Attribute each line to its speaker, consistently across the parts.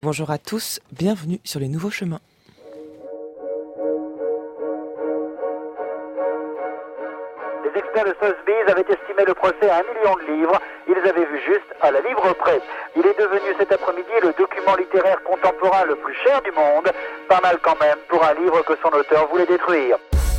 Speaker 1: Bonjour à tous, bienvenue sur les nouveaux chemins.
Speaker 2: Les experts de Sotheby's avaient estimé le procès à 1 million de livres. Ils avaient vu juste à la livre près. Il est devenu cet après-midi le document littéraire contemporain le plus cher du monde. Pas mal quand même pour un livre que son auteur voulait détruire.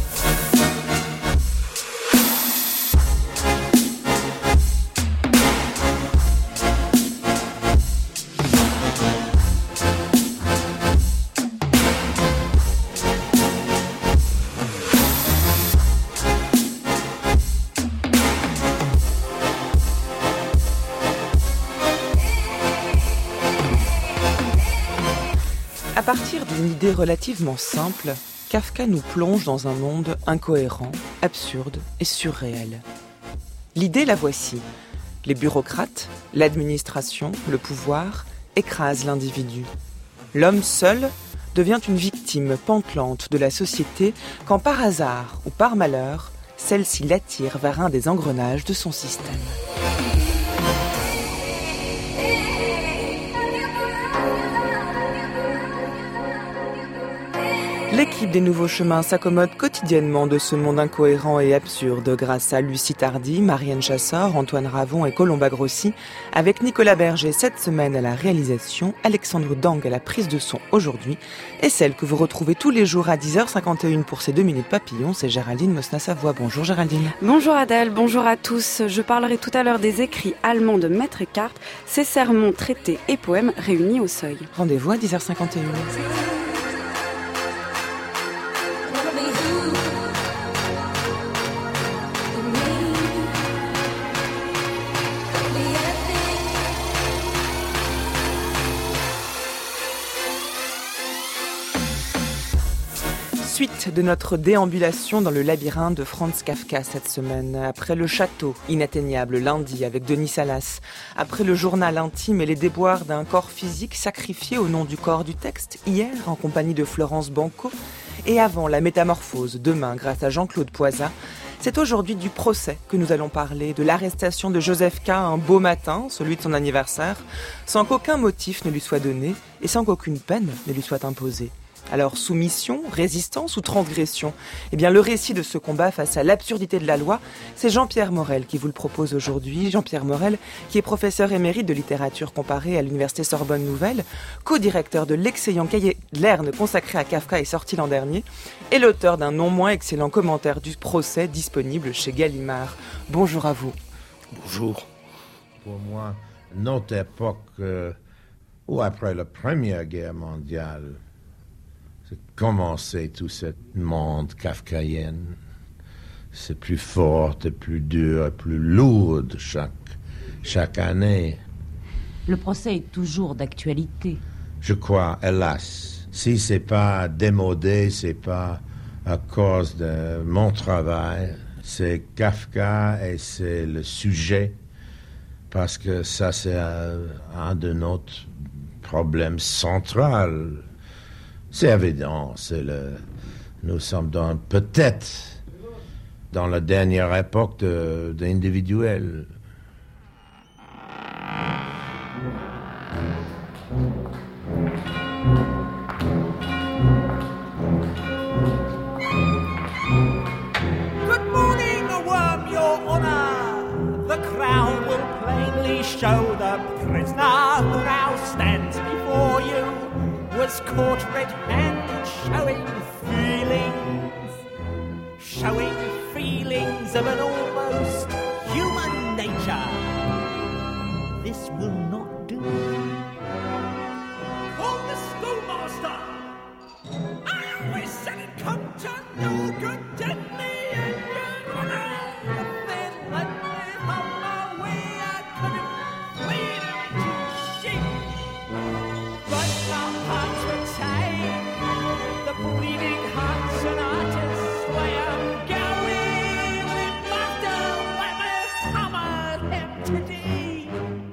Speaker 1: À partir d'une idée relativement simple, Kafka nous plonge dans un monde incohérent, absurde et surréel. L'idée, la voici. Les bureaucrates, l'administration, le pouvoir écrasent l'individu. L'homme seul devient une victime pantelante de la société quand par hasard ou par malheur, celle-ci l'attire vers un des engrenages de son système. L'équipe des Nouveaux Chemins s'accommode quotidiennement de ce monde incohérent et absurde grâce à Lucie Tardy, Marianne Chassor, Antoine Ravon et Colomba Grossi, avec Nicolas Berger cette semaine à la réalisation, Alexandre Dang à la prise de son aujourd'hui, et celle que vous retrouvez tous les jours à 10h51 pour ces 2 minutes papillons, c'est Géraldine Mosna-Savoie. Bonjour Géraldine.
Speaker 3: Bonjour Adèle, bonjour à tous. Je parlerai tout à l'heure des écrits allemands de Maître Eckhart, ses sermons, traités et poèmes réunis au Seuil.
Speaker 1: Rendez-vous à 10h51. Suite de notre déambulation dans le labyrinthe de Franz Kafka cette semaine, après le château inatteignable lundi avec Denis Salas, après le journal intime et les déboires d'un corps physique sacrifié au nom du corps du texte hier en compagnie de Florence Banco, et avant la métamorphose demain grâce à Jean-Claude Poisat, c'est aujourd'hui du procès que nous allons parler, de l'arrestation de Joseph K. un beau matin, celui de son anniversaire, sans qu'aucun motif ne lui soit donné et sans qu'aucune peine ne lui soit imposée. Alors, soumission, résistance ou transgression ? Eh bien, le récit de ce combat face à l'absurdité de la loi, c'est Jean-Pierre Morel qui vous le propose aujourd'hui. Jean-Pierre Morel, qui est professeur émérite de littérature comparée à l'université Sorbonne Nouvelle, co-directeur de l'excellent cahier de Lerne consacré à Kafka et sorti l'an dernier, et l'auteur d'un non moins excellent commentaire du procès disponible chez Gallimard. Bonjour à vous.
Speaker 4: Bonjour. Pour moi, notre époque, ou après la Première Guerre mondiale, c'est commencé tout ce monde kafkaïen. C'est plus fort, et plus dur, et plus lourd chaque année.
Speaker 5: Le procès est toujours d'actualité.
Speaker 4: Je crois, hélas. Si c'est pas démodé, c'est pas à cause de mon travail. C'est Kafka et c'est le sujet. Parce que ça, c'est un de nos problèmes centraux. C'est évident, nous sommes peut-être dans la dernière époque de l'individuel.
Speaker 6: Good morning, worm, your honor. The crown will plainly show the prisoner who now stands before you was caught red-handed showing feelings of an almost human nature. This will not do. Call the schoolmaster! I always said it come to no good, didn't me and your honor? Then let me have my way, I couldn't bleed into sheep. But my hearts were tied, the bleeding hearts and artists where I'm going with laughter, let me hammer him today.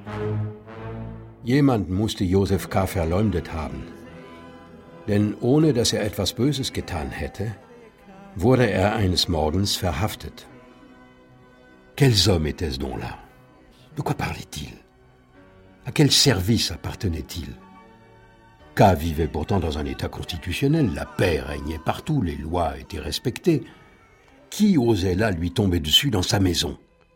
Speaker 7: Jemand musste Joseph K. verleumdet haben. Denn ohne dass er etwas Böses getan hätte, wurde er eines Morgens verhaftet. Quels hommes étaient-ce donc là? De quoi parlait-il? À quel service appartenait-il? K vivait pourtant dans un état constitutionnel, la paix régnait partout, les lois étaient respectées. Qui osait là lui tomber dessus dans sa maison ?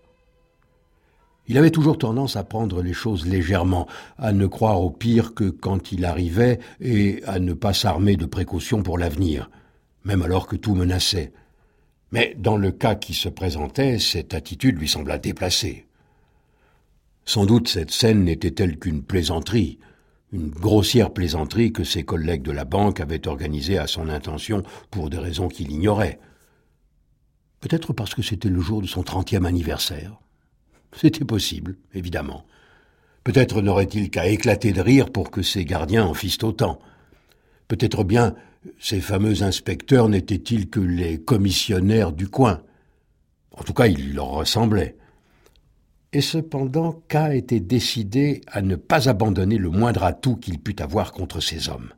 Speaker 7: Il avait toujours tendance à prendre les choses légèrement, à ne croire au pire que quand il arrivait et à ne pas s'armer de précautions pour l'avenir, même alors que tout menaçait. Mais dans le cas qui se présentait, cette attitude lui sembla déplacée. Sans doute cette scène n'était-elle qu'une plaisanterie, une grossière plaisanterie que ses collègues de la banque avaient organisée à son intention pour des raisons qu'il ignorait. Peut-être parce que c'était le jour de son 30e anniversaire. C'était possible, évidemment. Peut-être n'aurait-il qu'à éclater de rire pour que ses gardiens en fissent autant. Peut-être bien ces fameux inspecteurs n'étaient-ils que les commissionnaires du coin. En tout cas, ils leur ressemblaient. Et cependant, K était décidé à ne pas abandonner le moindre atout qu'il pût avoir contre ces hommes.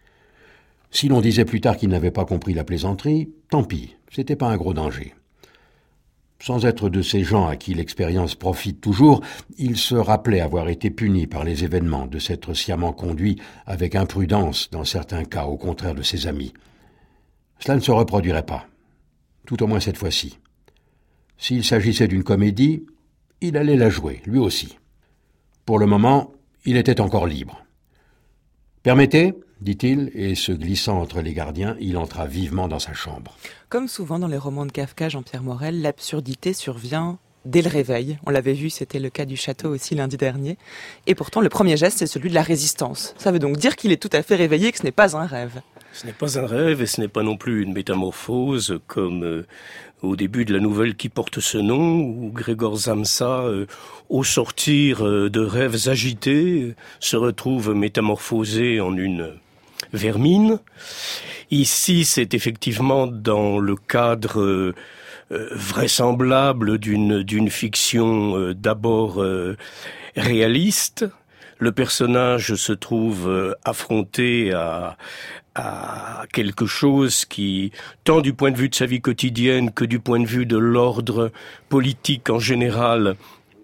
Speaker 7: Si l'on disait plus tard qu'il n'avait pas compris la plaisanterie, tant pis, c'était pas un gros danger. Sans être de ces gens à qui l'expérience profite toujours, il se rappelait avoir été puni par les événements, de s'être sciemment conduit avec imprudence dans certains cas, au contraire de ses amis. Cela ne se reproduirait pas, tout au moins cette fois-ci. S'il s'agissait d'une comédie, il allait la jouer, lui aussi. Pour le moment, il était encore libre. « Permettez ?» dit-il, et se glissant entre les gardiens, il entra vivement dans sa chambre.
Speaker 1: Comme souvent dans les romans de Kafka, Jean-Pierre Morel, l'absurdité survient dès le réveil. On l'avait vu, c'était le cas du château aussi lundi dernier. Et pourtant, le premier geste, c'est celui de la résistance. Ça veut donc dire qu'il est tout à fait réveillé, que ce n'est pas un rêve.
Speaker 8: Ce n'est pas un rêve et ce n'est pas non plus une métamorphose comme au début de la nouvelle qui porte ce nom, où Grégor Samsa, au sortir de rêves agités, se retrouve métamorphosé en une vermine. Ici, c'est effectivement dans le cadre vraisemblable d'une fiction d'abord réaliste. Le personnage se trouve affronté à quelque chose qui, tant du point de vue de sa vie quotidienne que du point de vue de l'ordre politique en général,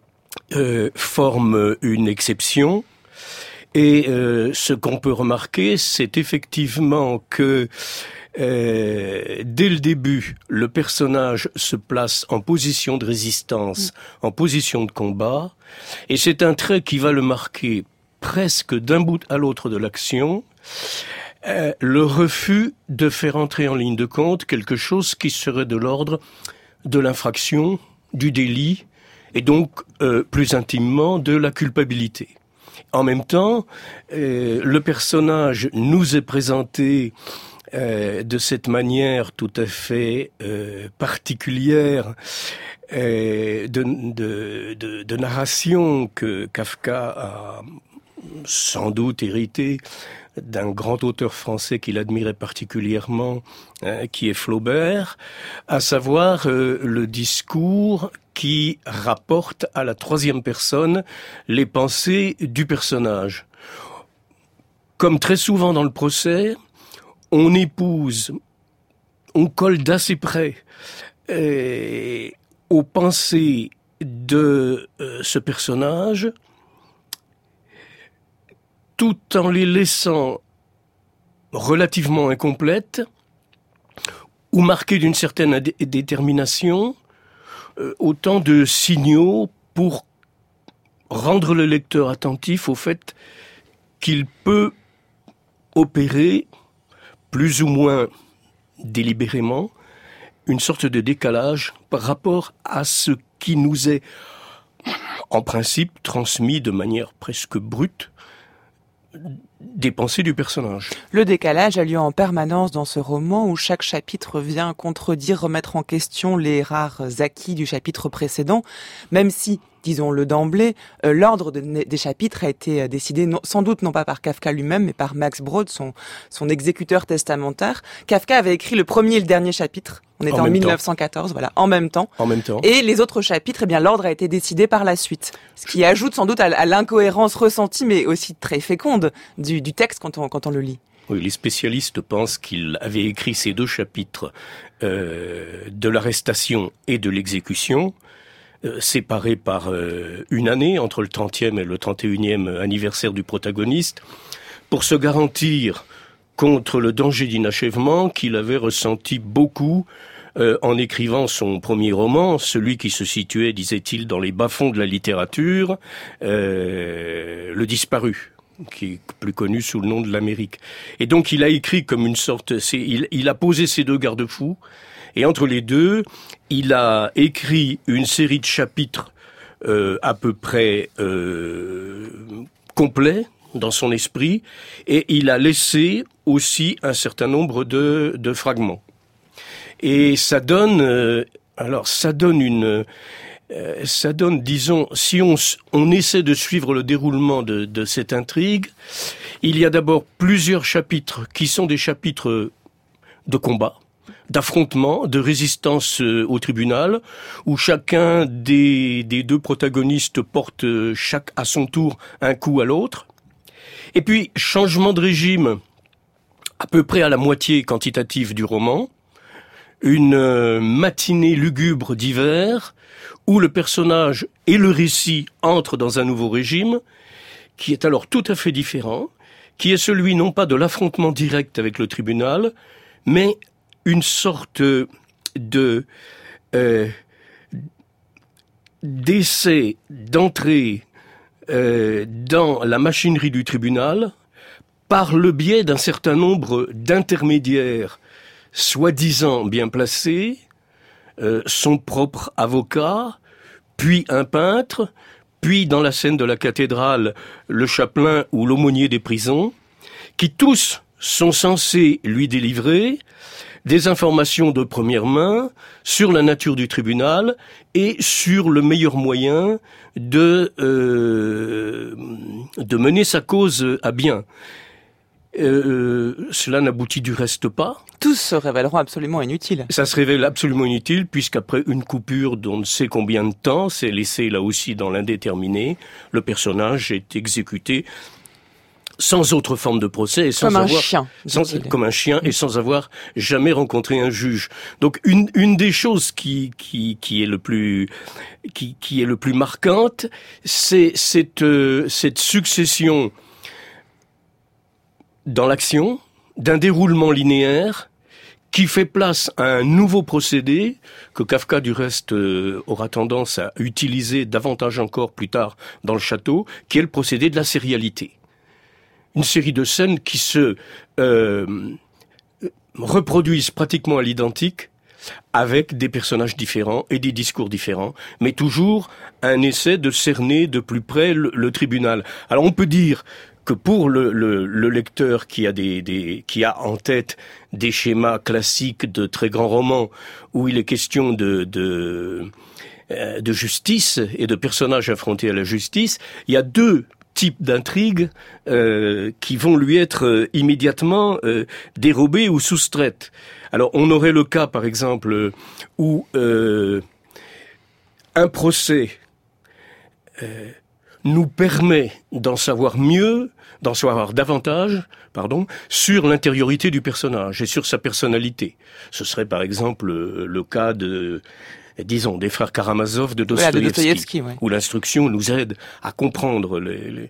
Speaker 8: forme une exception. Et ce qu'on peut remarquer, c'est effectivement que dès le début, le personnage se place en position de résistance, en position de combat, et c'est un trait qui va le marquer presque d'un bout à l'autre de l'action, le refus de faire entrer en ligne de compte quelque chose qui serait de l'ordre de l'infraction, du délit, et donc plus intimement de la culpabilité. En même temps, le personnage nous est présenté de cette manière tout à fait particulière de narration que Kafka a sans doute hérité d'un grand auteur français qu'il admirait particulièrement, qui est Flaubert, à savoir le discours qui rapporte à la troisième personne les pensées du personnage. Comme très souvent dans le procès, on épouse, on colle d'assez près aux pensées de ce personnage, tout en les laissant relativement incomplètes ou marquées d'une certaine détermination, autant de signaux pour rendre le lecteur attentif au fait qu'il peut opérer plus ou moins délibérément une sorte de décalage par rapport à ce qui nous est en principe transmis de manière presque brute des pensées du personnage.
Speaker 1: Le décalage a lieu en permanence dans ce roman où chaque chapitre vient contredire, remettre en question les rares acquis du chapitre précédent, même si, disons-le d'emblée, l'ordre des chapitres a été décidé sans doute non pas par Kafka lui-même, mais par Max Brod, son exécuteur testamentaire. Kafka avait écrit le premier et le dernier chapitre. On était en 1914, voilà, en même temps.
Speaker 8: En même temps.
Speaker 1: Et les autres chapitres, eh bien, l'ordre a été décidé par la suite. Ce qui ajoute sans doute à l'incohérence ressentie, mais aussi très féconde du texte quand on le lit.
Speaker 8: Oui, les spécialistes pensent qu'il avait écrit ces deux chapitres de l'arrestation et de l'exécution, séparés par une année entre le 30e et le 31e anniversaire du protagoniste, pour se garantir contre le danger d'inachèvement qu'il avait ressenti beaucoup en écrivant son premier roman, celui qui se situait, disait-il, dans les bas-fonds de la littérature, Le Disparu, qui est plus connu sous le nom de l'Amérique. Et donc il a écrit comme une sorte... Il a posé ces deux garde-fous, et entre les deux, il a écrit une série de chapitres à peu près complets dans son esprit, et il a laissé aussi un certain nombre de fragments. Et ça donne, disons, si on essaie de suivre le déroulement de cette intrigue, il y a d'abord plusieurs chapitres qui sont des chapitres de combat, d'affrontement, de résistance au tribunal, où chacun des deux protagonistes porte chaque à son tour un coup à l'autre. Et puis, changement de régime à peu près à la moitié quantitative du roman, une matinée lugubre d'hiver où le personnage et le récit entrent dans un nouveau régime qui est alors tout à fait différent, qui est celui non pas de l'affrontement direct avec le tribunal, mais une sorte d'essai d'entrée dans la machinerie du tribunal par le biais d'un certain nombre d'intermédiaires soi-disant bien placés, son propre avocat, puis un peintre, puis dans la scène de la cathédrale, le chapelain ou l'aumônier des prisons, qui tous sont censés lui délivrer des informations de première main sur la nature du tribunal et sur le meilleur moyen de mener sa cause à bien. Cela n'aboutit du reste pas.
Speaker 1: Tous se révéleront absolument inutiles.
Speaker 8: Ça se révèle absolument inutile puisqu'après une coupure d'on ne sait combien de temps, c'est laissé là aussi dans l'indéterminé, le personnage est exécuté sans autre forme de procès et
Speaker 1: comme un chien,
Speaker 8: comme un chien et sans avoir jamais rencontré un juge. Donc une des choses qui est le plus marquante, c'est cette succession dans l'action d'un déroulement linéaire qui fait place à un nouveau procédé que Kafka du reste aura tendance à utiliser davantage encore plus tard dans le château, qui est le procédé de la sérialité. Une série de scènes qui se reproduisent pratiquement à l'identique avec des personnages différents et des discours différents, mais toujours un essai de cerner de plus près le tribunal. Alors on peut dire que pour le lecteur qui a en tête des schémas classiques de très grands romans où il est question de justice et de personnages affrontés à la justice, il y a deux types d'intrigues qui vont lui être immédiatement dérobées ou soustraites. Alors on aurait le cas par exemple où un procès nous permet d'en savoir davantage, sur l'intériorité du personnage et sur sa personnalité. Ce serait par exemple le cas des frères Karamazov de Dostoïevski, où l'instruction nous aide à comprendre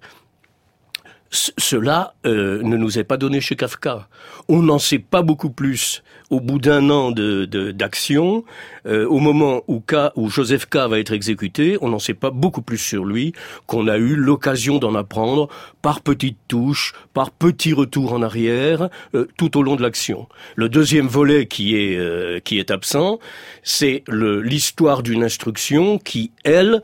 Speaker 8: Cela ne nous est pas donné chez Kafka. On n'en sait pas beaucoup plus au bout d'un an d'action. Au moment où Joseph K. va être exécuté, on n'en sait pas beaucoup plus sur lui qu'on a eu l'occasion d'en apprendre par petites touches, par petits retours en arrière, tout au long de l'action. Le deuxième volet qui est absent, c'est l'histoire d'une instruction qui, elle,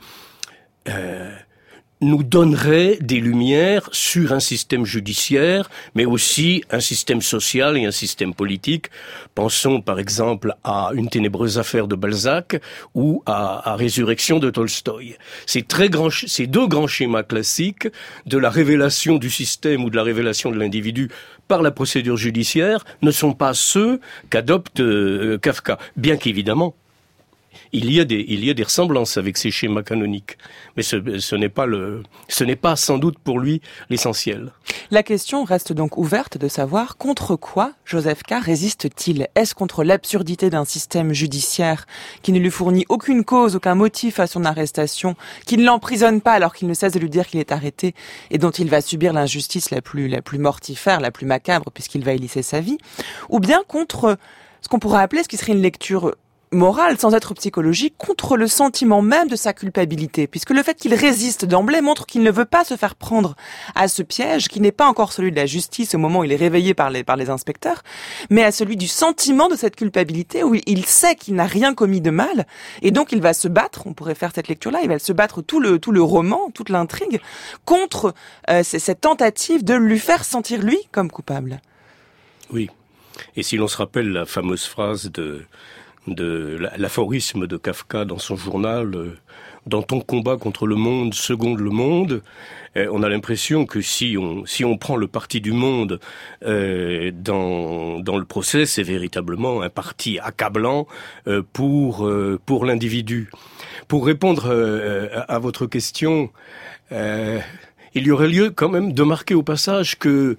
Speaker 8: nous donnerait des lumières sur un système judiciaire, mais aussi un système social et un système politique. Pensons par exemple à Une ténébreuse affaire de Balzac ou à Résurrection de Tolstoï. Ces deux grands schémas classiques de la révélation du système ou de la révélation de l'individu par la procédure judiciaire ne sont pas ceux qu'adopte Kafka, bien qu'évidemment il y a des ressemblances avec ces schémas canoniques, mais ce n'est pas sans doute pour lui l'essentiel.
Speaker 1: La question reste donc ouverte de savoir contre quoi Joseph K. résiste-t-il ? Est-ce contre l'absurdité d'un système judiciaire qui ne lui fournit aucune cause, aucun motif à son arrestation, qui ne l'emprisonne pas alors qu'il ne cesse de lui dire qu'il est arrêté et dont il va subir l'injustice la plus mortifère, la plus macabre puisqu'il va y lisser sa vie, ou bien contre ce qu'on pourrait appeler, ce qui serait une lecture morale, sans être psychologique, contre le sentiment même de sa culpabilité, puisque le fait qu'il résiste d'emblée montre qu'il ne veut pas se faire prendre à ce piège, qui n'est pas encore celui de la justice au moment où il est réveillé par les inspecteurs, mais à celui du sentiment de cette culpabilité, où il sait qu'il n'a rien commis de mal, et donc il va se battre, on pourrait faire cette lecture-là, il va se battre tout le roman, toute l'intrigue, contre cette tentative de lui faire sentir lui comme coupable.
Speaker 8: Oui. Et si l'on se rappelle la fameuse phrase de l'aphorisme de Kafka dans son journal, dans ton combat contre le monde, seconde le monde, on a l'impression que si on prend le parti du monde dans le procès, c'est véritablement un parti accablant pour l'individu. Pour répondre à votre question, il y aurait lieu quand même de marquer au passage que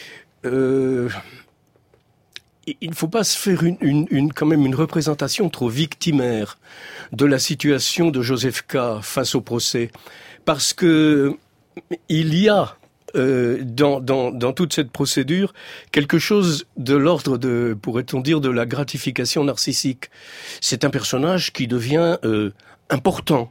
Speaker 8: il ne faut pas se faire quand même une représentation trop victimaire de la situation de Joseph K. face au procès, parce que il y a dans toute cette procédure quelque chose de l'ordre de, pourrait-on dire, de la gratification narcissique. C'est un personnage qui devient important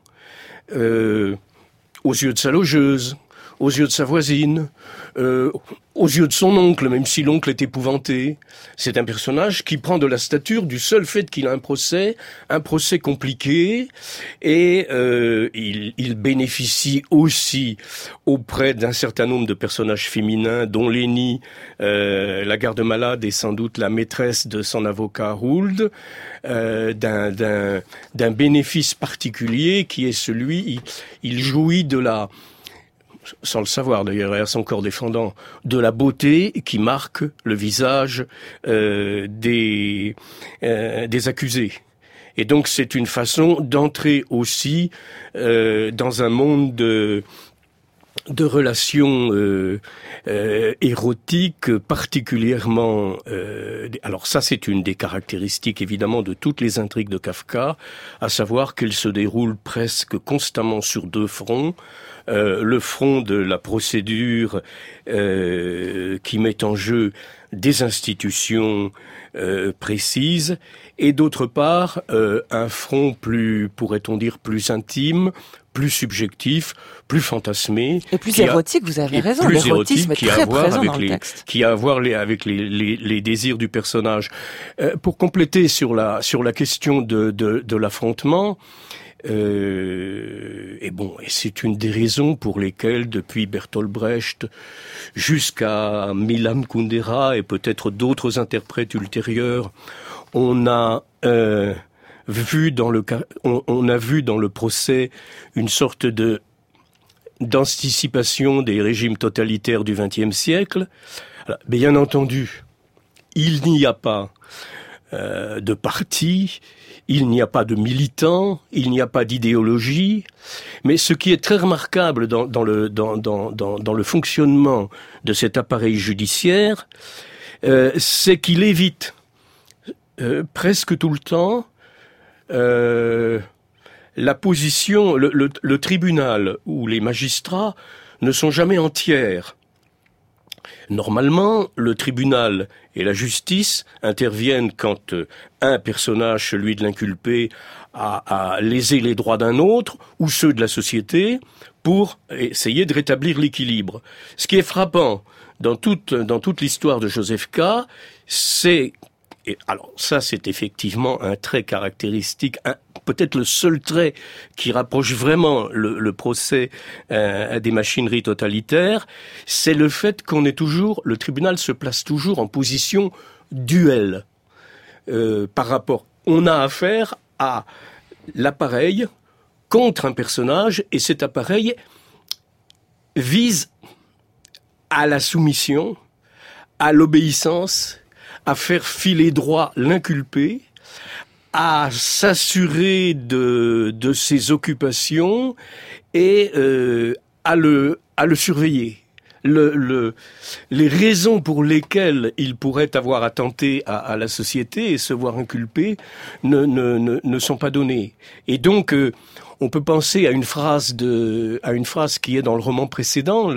Speaker 8: aux yeux de sa logeuse, aux yeux de sa voisine, aux yeux de son oncle, même si l'oncle est épouvanté. C'est un personnage qui prend de la stature du seul fait qu'il a un procès compliqué, et il bénéficie aussi auprès d'un certain nombre de personnages féminins, dont Lénie, la garde-malade, est sans doute la maîtresse de son avocat Rould, d'un bénéfice particulier qui est celui, il jouit de la, sans le savoir d'ailleurs, et à son corps défendant, de la beauté qui marque le visage des accusés. Et donc c'est une façon d'entrer aussi dans un monde de relations érotiques particulièrement... alors ça, c'est une des caractéristiques évidemment de toutes les intrigues de Kafka, à savoir qu'elles se déroulent presque constamment sur deux fronts. Le front de la procédure qui met en jeu des institutions précises, et d'autre part un front plus, pourrait-on dire, plus intime, plus subjectif, plus fantasmé.
Speaker 1: Et plus érotique, vous avez raison, l'érotisme est très présent dans le texte.
Speaker 8: Qui a à voir avec les désirs du personnage. Pour compléter sur la question de l'affrontement, et c'est une des raisons pour lesquelles, depuis Bertolt Brecht jusqu'à Milan Kundera et peut-être d'autres interprètes ultérieurs, on a vu dans le procès une sorte d'anticipation des régimes totalitaires du XXe siècle. Alors, bien entendu, il n'y a pas de parti, il n'y a pas de militants, il n'y a pas d'idéologie, mais ce qui est très remarquable dans le fonctionnement de cet appareil judiciaire, c'est qu'il évite presque tout le temps la position, le tribunal ou les magistrats ne sont jamais en tiers. Normalement, le tribunal et la justice interviennent quand un personnage, celui de l'inculpé, a lésé les droits d'un autre ou ceux de la société pour essayer de rétablir l'équilibre. Ce qui est frappant dans toute l'histoire de Joseph K., c'est... Et alors ça, c'est effectivement un trait caractéristique, peut-être le seul trait qui rapproche vraiment le procès des machineries totalitaires, c'est le fait le tribunal se place toujours en position duel par rapport. On a affaire à l'appareil contre un personnage, et cet appareil vise à la soumission, à l'obéissance, à faire filer droit l'inculpé, à s'assurer de ses occupations et à le surveiller. Les raisons pour lesquelles il pourrait avoir attenté à la société et se voir inculpé ne sont pas données. Et donc, on peut penser à une phrase qui est dans le roman précédent,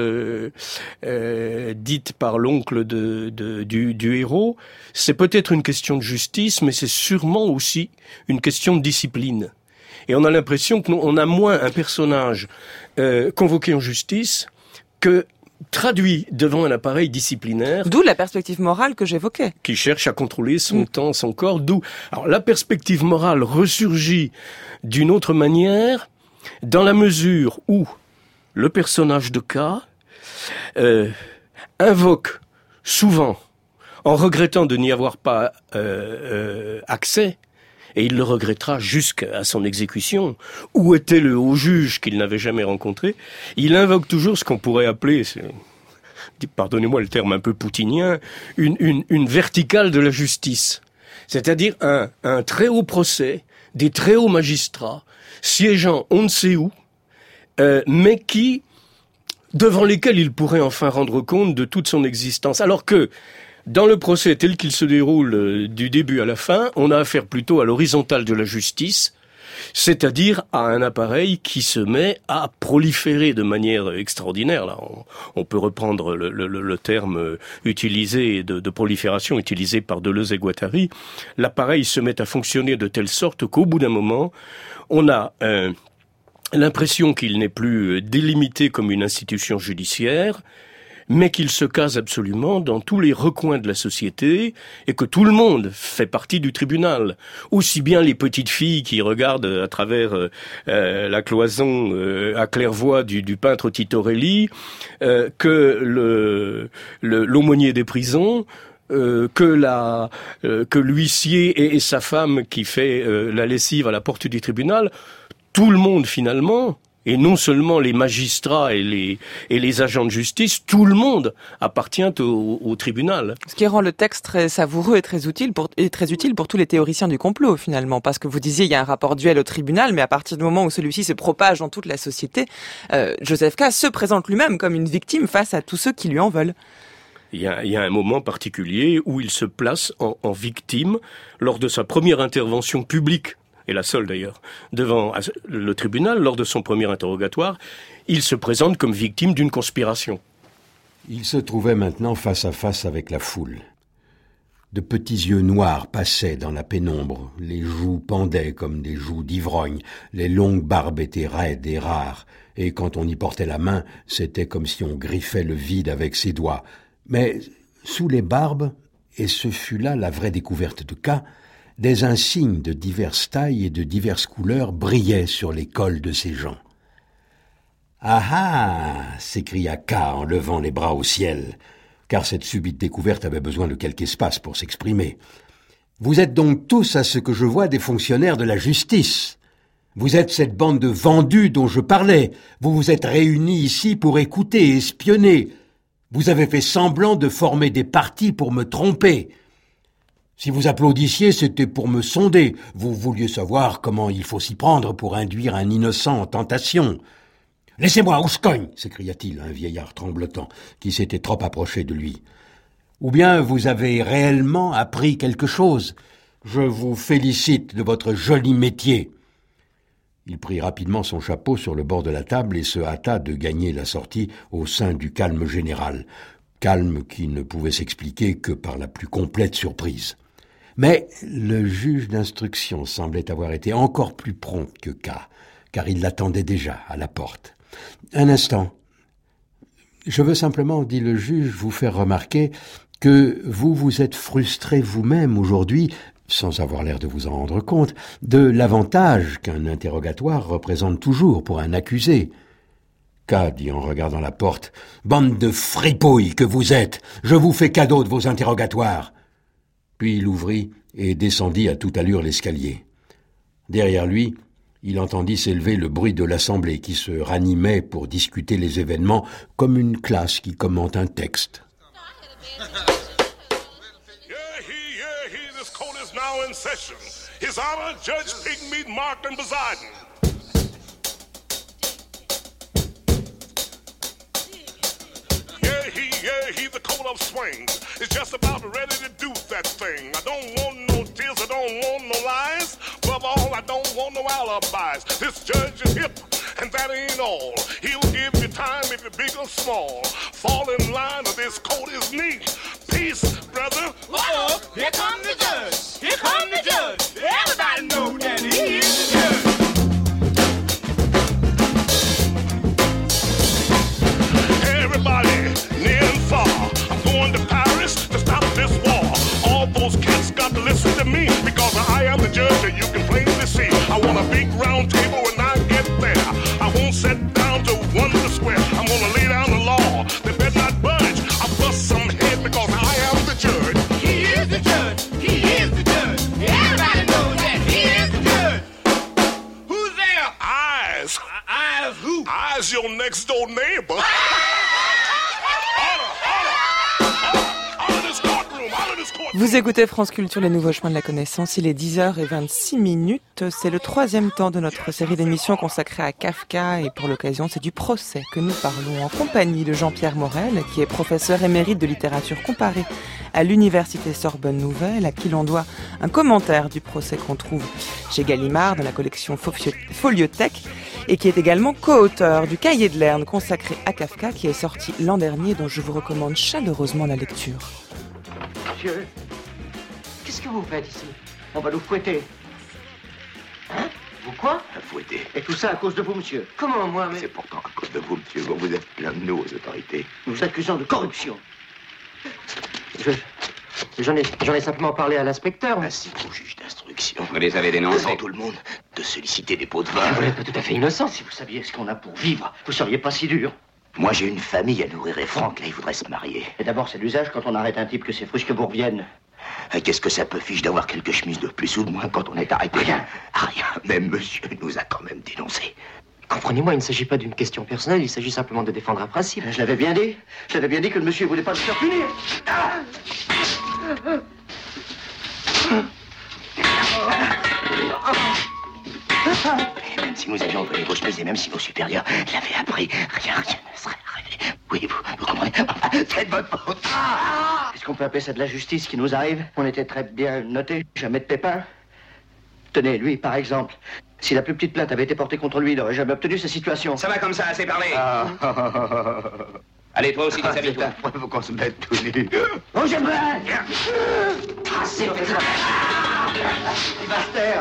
Speaker 8: dite par l'oncle du héros. C'est peut-être une question de justice, mais c'est sûrement aussi une question de discipline. Et on a l'impression qu'on a moins un personnage convoqué en justice que traduit devant un appareil disciplinaire.
Speaker 1: D'où la perspective morale que j'évoquais.
Speaker 8: Qui cherche à contrôler son temps, son corps. Alors la perspective morale ressurgit d'une autre manière, dans la mesure où le personnage de K invoque souvent, en regrettant de n'y avoir pas accès, et il le regrettera jusqu'à son exécution. Où était le haut juge qu'il n'avait jamais rencontré? Il invoque toujours ce qu'on pourrait appeler, pardonnez-moi le terme un peu poutinien, une verticale de la justice. C'est-à-dire un très haut procès, des très hauts magistrats, siégeant on ne sait où, mais devant lesquels il pourrait enfin rendre compte de toute son existence. Alors que, dans le procès tel qu'il se déroule du début à la fin, on a affaire plutôt à l'horizontale de la justice, c'est-à-dire à un appareil qui se met à proliférer de manière extraordinaire. Là, on peut reprendre le terme utilisé de prolifération utilisé par Deleuze et Guattari. L'appareil se met à fonctionner de telle sorte qu'au bout d'un moment, on a l'impression qu'il n'est plus délimité comme une institution judiciaire, mais qu'il se case absolument dans tous les recoins de la société et que tout le monde fait partie du tribunal. Aussi bien les petites filles qui regardent à travers la cloison à claire-voie du peintre Titorelli, que l'aumônier des prisons, que l'huissier et sa femme qui fait la lessive à la porte du tribunal. Tout le monde finalement, et non seulement les magistrats et les agents de justice, tout le monde appartient au tribunal.
Speaker 1: Ce qui rend le texte très savoureux et très utile pour tous les théoriciens du complot finalement, parce que vous disiez il y a un rapport duel au tribunal, mais à partir du moment où celui-ci se propage dans toute la société, Joseph K. se présente lui-même comme une victime face à tous ceux qui lui en veulent.
Speaker 8: Il y a un moment particulier où il se place en victime lors de sa première intervention publique, et la seule d'ailleurs, devant le tribunal, lors de son premier interrogatoire. Il se présente comme victime d'une conspiration.
Speaker 7: Il se trouvait maintenant face à face avec la foule. De petits yeux noirs passaient dans la pénombre, les joues pendaient comme des joues d'ivrogne, les longues barbes étaient raides et rares, et quand on y portait la main, c'était comme si on griffait le vide avec ses doigts. Mais sous les barbes, et ce fut là la vraie découverte de K, des insignes de diverses tailles et de diverses couleurs brillaient sur les cols de ces gens. « Ah ah !» s'écria K en levant les bras au ciel, car cette subite découverte avait besoin de quelque espace pour s'exprimer. « Vous êtes donc tous, à ce que je vois, des fonctionnaires de la justice. Vous êtes cette bande de vendus dont je parlais. Vous vous êtes réunis ici pour écouter et espionner. Vous avez fait semblant de former des partis pour me tromper. Si vous applaudissiez, c'était pour me sonder. Vous vouliez savoir comment il faut s'y prendre pour induire un innocent en tentation. « Laissez-moi, ou je cogne !» s'écria-t-il, un vieillard tremblotant, qui s'était trop approché de lui. « Ou bien vous avez réellement appris quelque chose. Je vous félicite de votre joli métier. » Il prit rapidement son chapeau sur le bord de la table et se hâta de gagner la sortie au sein du calme général. Calme qui ne pouvait s'expliquer que par la plus complète surprise. Mais le juge d'instruction semblait avoir été encore plus prompt que K, car il l'attendait déjà à la porte. « Un instant. Je veux simplement, dit le juge, vous faire remarquer que vous vous êtes frustré vous-même aujourd'hui, sans avoir l'air de vous en rendre compte, de l'avantage qu'un interrogatoire représente toujours pour un accusé. » K dit en regardant la porte, « Bande de fripouilles que vous êtes, je vous fais cadeau de vos interrogatoires. » Puis il ouvrit et descendit à toute allure l'escalier. Derrière lui, il entendit s'élever le bruit de l'assemblée qui se ranimait pour discuter les événements comme une classe qui commente un texte.
Speaker 9: His Honor, Judge Pigmeat Martin Poseidon. Yeah, he's the coat of swings. It's just about ready to do that thing. I don't want no tears, I don't want no lies. Above all, I don't want no alibis. This judge is hip, and that ain't all. He'll give you time if you're big or small. Fall in line or this coat is neat. Peace, brother.
Speaker 6: Uh-oh, here come the judge. Here come the judge. Everybody know that he is the judge.
Speaker 9: Everybody, near and far, I'm going to Paris to stop this war. All those cats got to listen to me, because I am the judge that you can plainly see. I want a big round table when I get there. I won't sit down to wonder square. I'm gonna lay down the law. They better not budge. I bust some head because I am the judge.
Speaker 6: He is the judge. He is the judge. Everybody knows that he is the judge. Who's there?
Speaker 9: Eyes.
Speaker 6: Eyes who?
Speaker 9: Eyes your next door neighbor.
Speaker 1: Vous écoutez France Culture, les nouveaux chemins de la connaissance. Il est 10h26. C'est le 3e temps de notre série d'émissions consacrée à Kafka. Et pour l'occasion, c'est du procès que nous parlons en compagnie de Jean-Pierre Morel, qui est professeur émérite de littérature comparée à l'Université Sorbonne Nouvelle, à qui l'on doit un commentaire du procès qu'on trouve chez Gallimard dans la collection Foliothèque, et qui est également co-auteur du Cahier de Lerne consacré à Kafka, qui est sorti l'an dernier, dont je vous recommande chaleureusement la lecture.
Speaker 10: Monsieur, qu'est-ce que vous faites ici? On va nous fouetter. Hein? Vous quoi?
Speaker 11: Fouetter.
Speaker 10: Et tout ça à cause de vous, monsieur. Comment, moi, mais...
Speaker 11: C'est pourtant à cause de vous, monsieur. Vous êtes plein de nous, aux autorités.
Speaker 10: Nous vous accusons de corruption. J'en ai simplement parlé à l'inspecteur.
Speaker 11: Ainsi qu'au juge d'instruction.
Speaker 12: Vous les avez dénoncés?
Speaker 11: Devant tout le monde, de solliciter des pots de vin.
Speaker 10: Vous n'êtes pas tout à fait innocent. Si vous saviez ce qu'on a pour vivre, vous seriez pas si dur.
Speaker 11: Moi, j'ai une famille à nourrir et Franck, là, il voudrait se marier.
Speaker 10: Et d'abord, c'est l'usage quand on arrête un type que ses frusques-bourbiennes.
Speaker 11: Qu'est-ce que ça peut fiche d'avoir quelques chemises de plus ou de moins quand on est arrêté?
Speaker 10: Rien.
Speaker 11: Rien. Même monsieur nous a quand même dénoncés.
Speaker 10: Comprenez-moi, il ne s'agit pas d'une question personnelle, il s'agit simplement de défendre un principe. Je l'avais bien dit. Je l'avais bien dit que le monsieur voulait pas le faire punir.
Speaker 11: Et même si nous avions envoyé vos chemises et même si vos supérieurs l'avaient appris, rien ne serait arrivé. Oui, vous comprenez? Enfin, c'est de votre faute.
Speaker 10: Est-ce qu'on peut appeler ça de la justice qui nous arrive? On était très bien notés, jamais de pépins. Tenez, lui, par exemple. Si la plus petite plainte avait été portée contre lui, il n'aurait jamais obtenu sa situation.
Speaker 12: Ça va comme ça, assez parlé. Allez, toi aussi, déshabille-toi.
Speaker 11: Faut qu'on se mette tout nu.
Speaker 10: Oh, je me tracez votre esprit. Il va se taire.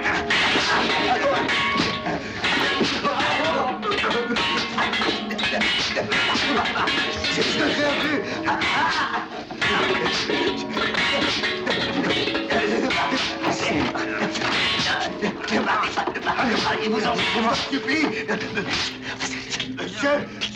Speaker 11: C'est ce que j'ai vu. Il vous en supplie. Monsieur.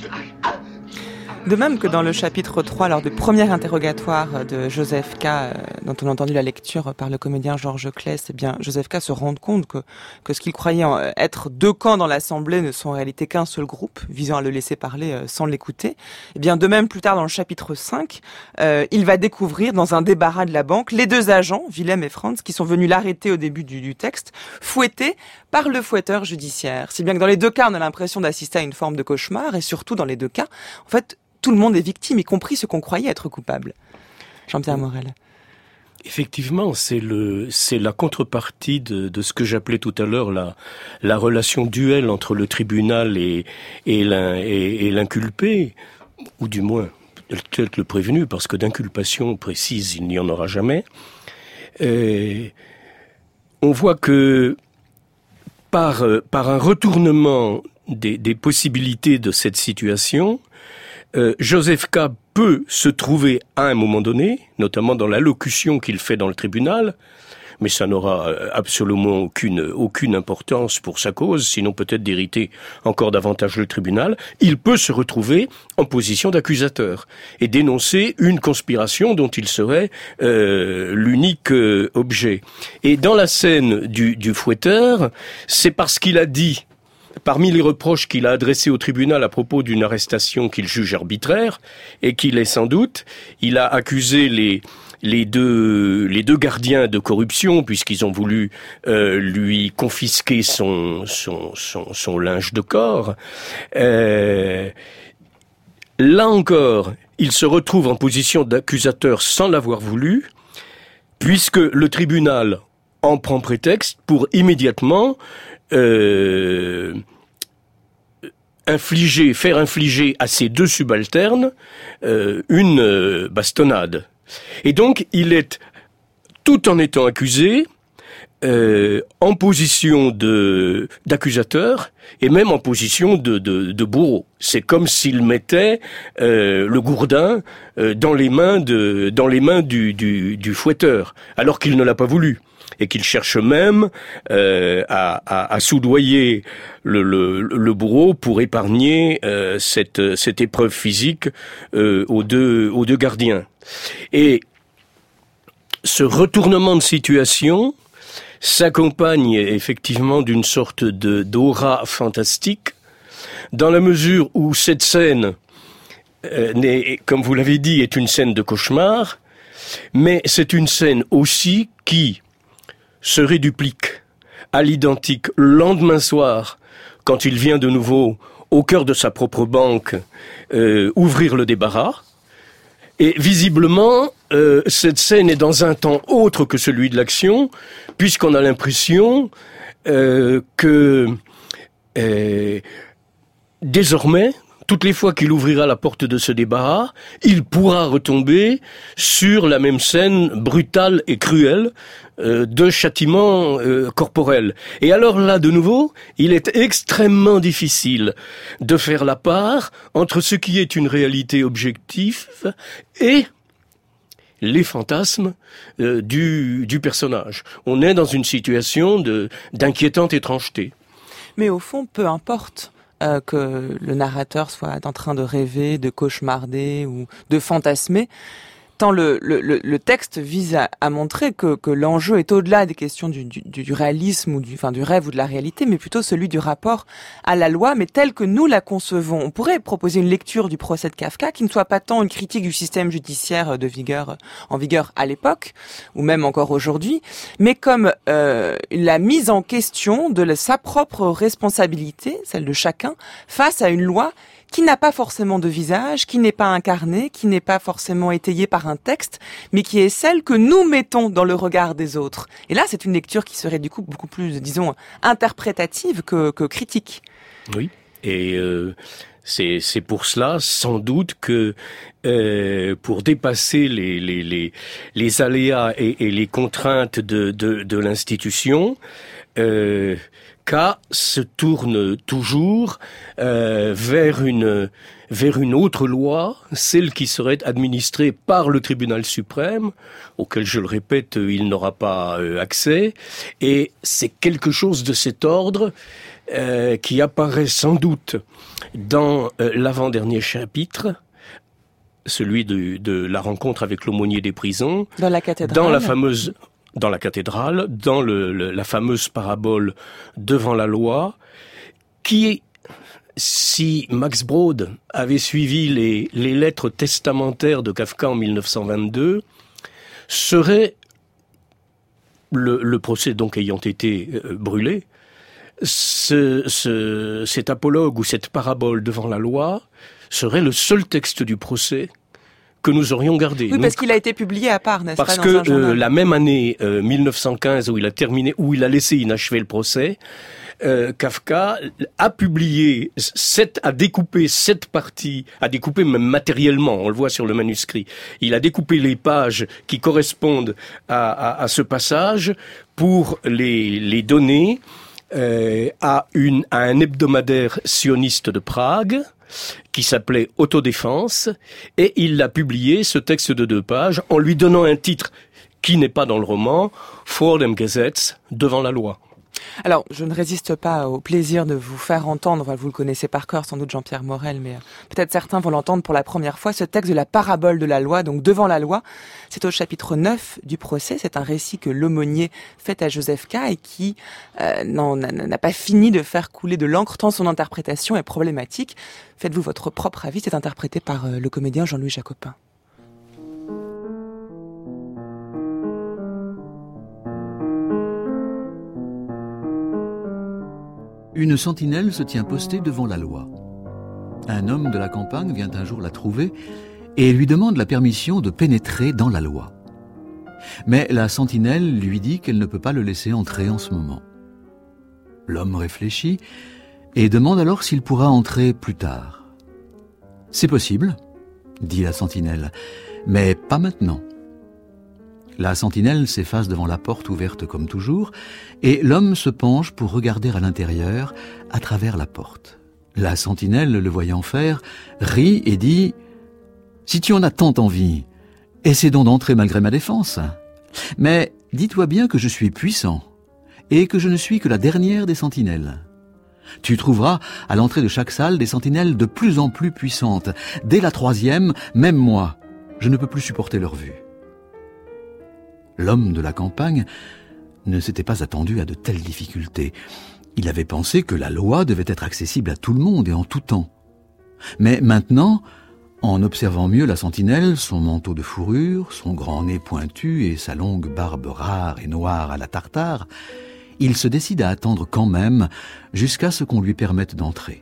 Speaker 1: De même que dans le chapitre 3, lors du premier interrogatoire de Joseph K, dont on a entendu la lecture par le comédien Georges Claes, eh bien, Joseph K se rend compte que ce qu'il croyait être deux camps dans l'Assemblée ne sont en réalité qu'un seul groupe, visant à le laisser parler sans l'écouter. Eh bien, de même, plus tard dans le chapitre 5, il va découvrir, dans un débarras de la banque, les deux agents, Willem et Franz, qui sont venus l'arrêter au début du texte, fouettés par le fouetteur judiciaire. Si bien que dans les deux cas, on a l'impression d'assister à une forme de cauchemar, et surtout dans les deux cas, en fait, tout le monde est victime, y compris ceux qu'on croyait être coupables. Jean-Pierre Morel.
Speaker 8: Effectivement, c'est la contrepartie de ce que j'appelais tout à l'heure la relation duel entre le tribunal et l'inculpé, ou du moins peut-être le prévenu, parce que d'inculpation précise, il n'y en aura jamais. On voit que par un retournement des possibilités de cette situation, Joseph K. peut se trouver à un moment donné, notamment dans l'allocution qu'il fait dans le tribunal, mais ça n'aura absolument aucune importance pour sa cause, sinon peut-être d'irriter encore davantage le tribunal. Il peut se retrouver en position d'accusateur et dénoncer une conspiration dont il serait l'unique objet. Et dans la scène du fouetteur, c'est parce qu'il a dit, parmi les reproches qu'il a adressés au tribunal à propos d'une arrestation qu'il juge arbitraire, et qu'il est sans doute, il a accusé les deux gardiens de corruption, puisqu'ils ont voulu lui confisquer son linge de corps. Là encore, il se retrouve en position d'accusateur sans l'avoir voulu, puisque le tribunal en prend prétexte pour immédiatement faire infliger à ses deux subalternes une bastonnade. Et donc, il est, tout en étant accusé, en position d'accusateur et même en position de bourreau. C'est comme s'il mettait le gourdin dans les mains du fouetteur, alors qu'il ne l'a pas voulu. Et qu'il cherche même à soudoyer le bourreau pour épargner cette épreuve physique aux deux gardiens. Et ce retournement de situation s'accompagne effectivement d'une sorte d'aura fantastique, dans la mesure où cette scène, comme vous l'avez dit, est une scène de cauchemar, mais c'est une scène aussi qui se réduplique à l'identique le lendemain soir, quand il vient de nouveau au cœur de sa propre banque ouvrir le débarras. Et visiblement, cette scène est dans un temps autre que celui de l'action, puisqu'on a l'impression que désormais, toutes les fois qu'il ouvrira la porte de ce débarras, il pourra retomber sur la même scène brutale et cruelle de châtiment corporel. Et alors là, de nouveau, il est extrêmement difficile de faire la part entre ce qui est une réalité objective et les fantasmes du personnage. On est dans une situation d'inquiétante étrangeté.
Speaker 1: Mais au fond, peu importe que le narrateur soit en train de rêver, de cauchemarder ou de fantasmer, tant le texte vise à montrer que l'enjeu est au-delà des questions du réalisme ou du rêve ou de la réalité, mais plutôt celui du rapport à la loi, mais tel que nous la concevons. On pourrait proposer une lecture du procès de Kafka qui ne soit pas tant une critique du système judiciaire en vigueur à l'époque, ou même encore aujourd'hui, mais comme la mise en question de sa propre responsabilité, celle de chacun, face à une loi qui n'a pas forcément de visage, qui n'est pas incarnée, qui n'est pas forcément étayée par un texte, mais qui est celle que nous mettons dans le regard des autres. Et là, c'est une lecture qui serait du coup beaucoup plus, disons, interprétative que critique.
Speaker 8: Oui, et c'est pour cela, sans doute, que pour dépasser les aléas et les contraintes de l'institution, K se tourne toujours vers une autre loi, celle qui serait administrée par le tribunal suprême, auquel, je le répète, il n'aura pas accès, et c'est quelque chose de cet ordre qui apparaît sans doute dans l'avant-dernier chapitre, celui de la rencontre avec l'aumônier des prisons,
Speaker 1: dans la cathédrale,
Speaker 8: dans la cathédrale, dans la fameuse parabole devant la loi, qui, si Max Brod avait suivi les lettres testamentaires de Kafka en 1922, serait, le procès donc ayant été brûlé, cet apologue ou cette parabole devant la loi serait le seul texte du procès que nous aurions gardé.
Speaker 1: Oui, parce qu'il a été publié à part, n'est-ce pas, dans un journal.
Speaker 8: Parce que la même année 1915 où il a laissé inachevé le procès, Kafka a publié a découpé cette partie, a découpé même matériellement, on le voit sur le manuscrit. Il a découpé les pages qui correspondent à ce passage pour les donner à un hebdomadaire sioniste de Prague, qui s'appelait Autodéfense, et il l'a publié, ce texte de 2 pages, en lui donnant un titre qui n'est pas dans le roman, Vor dem Gesetz, devant la loi.
Speaker 1: Alors, je ne résiste pas au plaisir de vous faire entendre, vous le connaissez par cœur sans doute, Jean-Pierre Morel, mais peut-être certains vont l'entendre pour la première fois, ce texte de la parabole de la loi, donc devant la loi. C'est au chapitre 9 du procès, c'est un récit que l'aumônier fait à Joseph K. et qui n'a pas fini de faire couler de l'encre tant son interprétation est problématique. Faites-vous votre propre avis, c'est interprété par le comédien Jean-Louis Jacopin.
Speaker 12: Une sentinelle se tient postée devant la loi. Un homme de la campagne vient un jour la trouver et lui demande la permission de pénétrer dans la loi. Mais la sentinelle lui dit qu'elle ne peut pas le laisser entrer en ce moment. L'homme réfléchit et demande alors s'il pourra entrer plus tard. « C'est possible, » dit la sentinelle, « mais pas maintenant. » La sentinelle s'efface devant la porte ouverte comme toujours, et l'homme se penche pour regarder à l'intérieur, à travers la porte. La sentinelle, le voyant faire, rit et dit « Si tu en as tant envie, essaie donc d'entrer malgré ma défense. Mais dis-toi bien que je suis puissant, et que je ne suis que la dernière des sentinelles. Tu trouveras à l'entrée de chaque salle des sentinelles de plus en plus puissantes. Dès la 3e, même moi, je ne peux plus supporter leur vue. » L'homme de la campagne ne s'était pas attendu à de telles difficultés. Il avait pensé que la loi devait être accessible à tout le monde et en tout temps. Mais maintenant, en observant mieux la sentinelle, son manteau de fourrure, son grand nez pointu et sa longue barbe rare et noire à la tartare, il se décide à attendre quand même jusqu'à ce qu'on lui permette d'entrer.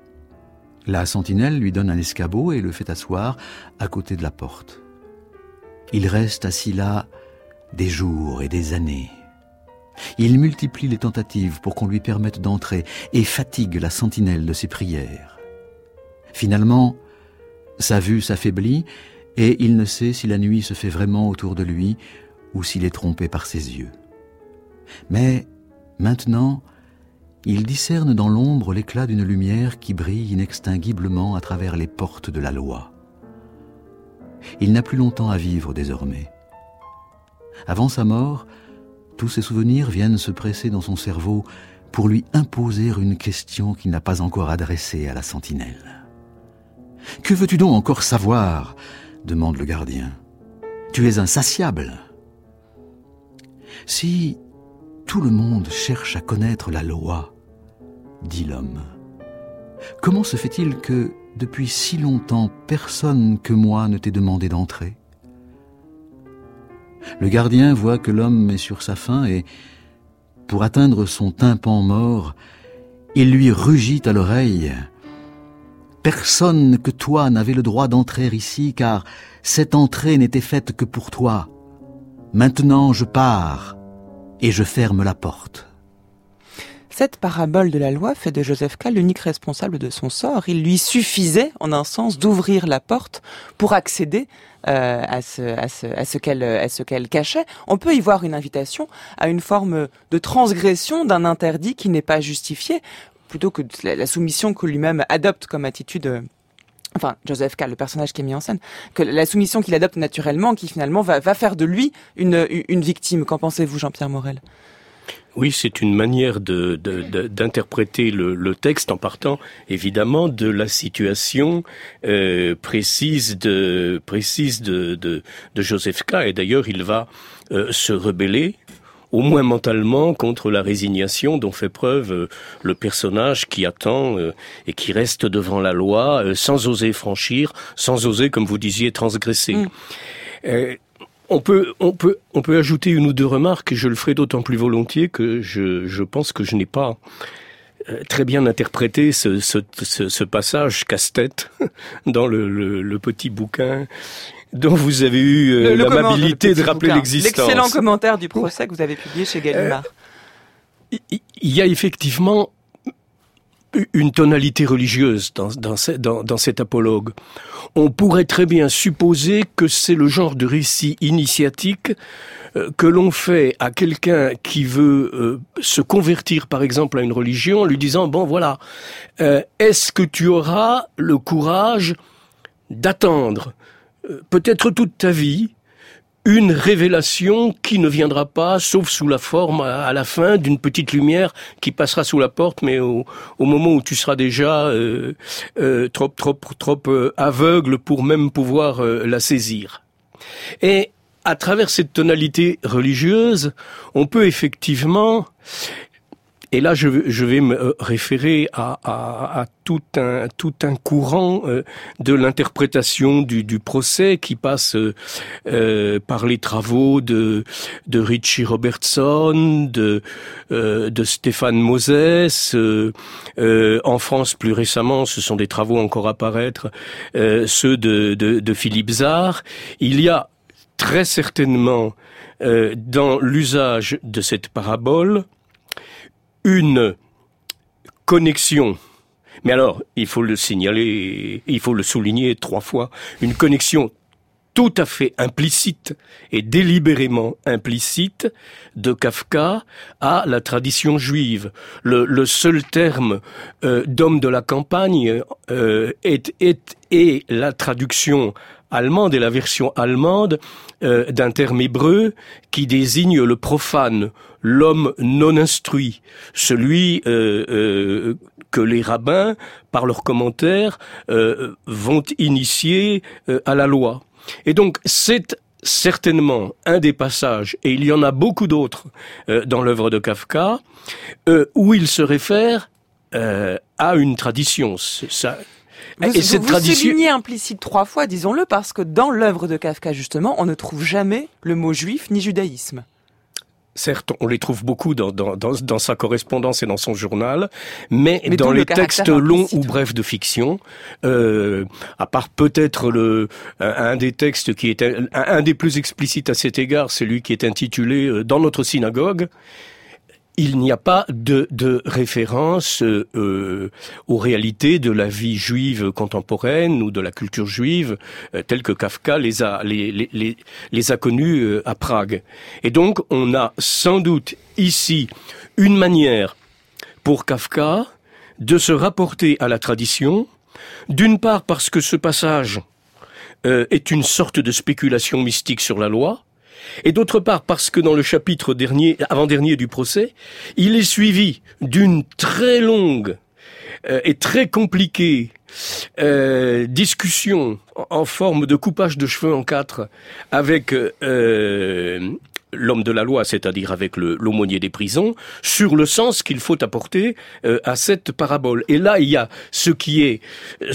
Speaker 12: La sentinelle lui donne un escabeau et le fait asseoir à côté de la porte. Il reste assis là des jours et des années. Il multiplie les tentatives pour qu'on lui permette d'entrer et fatigue la sentinelle de ses prières. Finalement, sa vue s'affaiblit et il ne sait si la nuit se fait vraiment autour de lui ou s'il est trompé par ses yeux. Mais maintenant, il discerne dans l'ombre l'éclat d'une lumière qui brille inextinguiblement à travers les portes de la loi. Il n'a plus longtemps à vivre désormais. Avant sa mort, tous ses souvenirs viennent se presser dans son cerveau pour lui imposer une question qu'il n'a pas encore adressée à la sentinelle. « Que veux-tu donc encore savoir ?» demande le gardien. « Tu es insatiable. » « Si tout le monde cherche à connaître la loi, dit l'homme, comment se fait-il que, depuis si longtemps, personne que moi ne t'ait demandé d'entrer ? Le gardien voit que l'homme est sur sa faim et, pour atteindre son tympan mort, il lui rugit à l'oreille. « Personne que toi n'avait le droit d'entrer ici, car cette entrée n'était faite que pour toi. Maintenant je pars et je ferme la porte. »
Speaker 1: Cette parabole de la loi fait de Joseph K. l'unique responsable de son sort. Il lui suffisait, en un sens, d'ouvrir la porte pour accéder à ce qu'elle cachait. On peut y voir une invitation à une forme de transgression d'un interdit qui n'est pas justifié, plutôt que la soumission que lui-même adopte comme attitude. Enfin, Joseph K., le personnage qui est mis en scène, que la soumission qu'il adopte naturellement, qui finalement va faire de lui une victime. Qu'en pensez-vous, Jean-Pierre Morel ?
Speaker 8: Oui, c'est une manière d'interpréter le texte en partant évidemment de la situation précise de Joseph K. Et d'ailleurs, il va se rebeller, au moins mentalement, contre la résignation dont fait preuve le personnage qui attend et qui reste devant la loi sans oser franchir, sans oser, comme vous disiez, transgresser. On peut ajouter une ou deux remarques, et je le ferai d'autant plus volontiers que je pense que je n'ai pas très bien interprété ce passage casse-tête dans le petit bouquin dont vous avez eu l'amabilité de rappeler l'existence.
Speaker 1: L'excellent commentaire du procès que vous avez publié chez Gallimard.
Speaker 8: Il y a effectivement une tonalité religieuse dans cet apologue. On pourrait très bien supposer que c'est le genre de récit initiatique que l'on fait à quelqu'un qui veut se convertir, par exemple, à une religion, en lui disant, bon voilà, est-ce que tu auras le courage d'attendre, peut-être toute ta vie, une révélation qui ne viendra pas, sauf sous la forme, à la fin, d'une petite lumière qui passera sous la porte, mais au moment où tu seras déjà trop aveugle pour même pouvoir la saisir. Et à travers cette tonalité religieuse, on peut effectivement Et là, je vais me référer à tout un courant de l'interprétation du procès qui passe par les travaux de Richie Robertson, de Stéphane Moses. En France, plus récemment, ce sont des travaux encore à paraître, ceux de Philippe Zard. Il y a très certainement dans l'usage de cette parabole une connexion, mais alors il faut le signaler, il faut le souligner 3 fois, une connexion tout à fait implicite et délibérément implicite de Kafka à la tradition juive. Le seul terme d'homme de la campagne est la traduction allemande et la version allemande d'un terme hébreu qui désigne le profane, l'homme non instruit, celui que les rabbins, par leurs commentaires, vont initier à la loi. Et donc c'est certainement un des passages, et il y en a beaucoup d'autres dans l'œuvre de Kafka, où il se réfère à une tradition.
Speaker 1: Vous soulignez implicite 3 fois, disons-le, parce que dans l'œuvre de Kafka, justement, on ne trouve jamais le mot juif ni judaïsme.
Speaker 8: Certes, on les trouve beaucoup dans sa correspondance et dans son journal, mais dans les textes longs ou brefs de fiction, à part peut-être un des textes qui est un des plus explicites à cet égard, celui qui est intitulé Dans notre synagogue, il n'y a pas de référence aux réalités de la vie juive contemporaine ou de la culture juive telle que Kafka les a connues à Prague. Et donc on a sans doute ici une manière pour Kafka de se rapporter à la tradition, d'une part parce que ce passage est une sorte de spéculation mystique sur la loi, et d'autre part parce que dans le chapitre avant-dernier du procès, il est suivi d'une très longue et très compliquée discussion en forme de coupage de cheveux en 4 avec l'homme de la loi, c'est-à-dire avec l'aumônier des prisons, sur le sens qu'il faut apporter à cette parabole. Et là, il y a ce qui est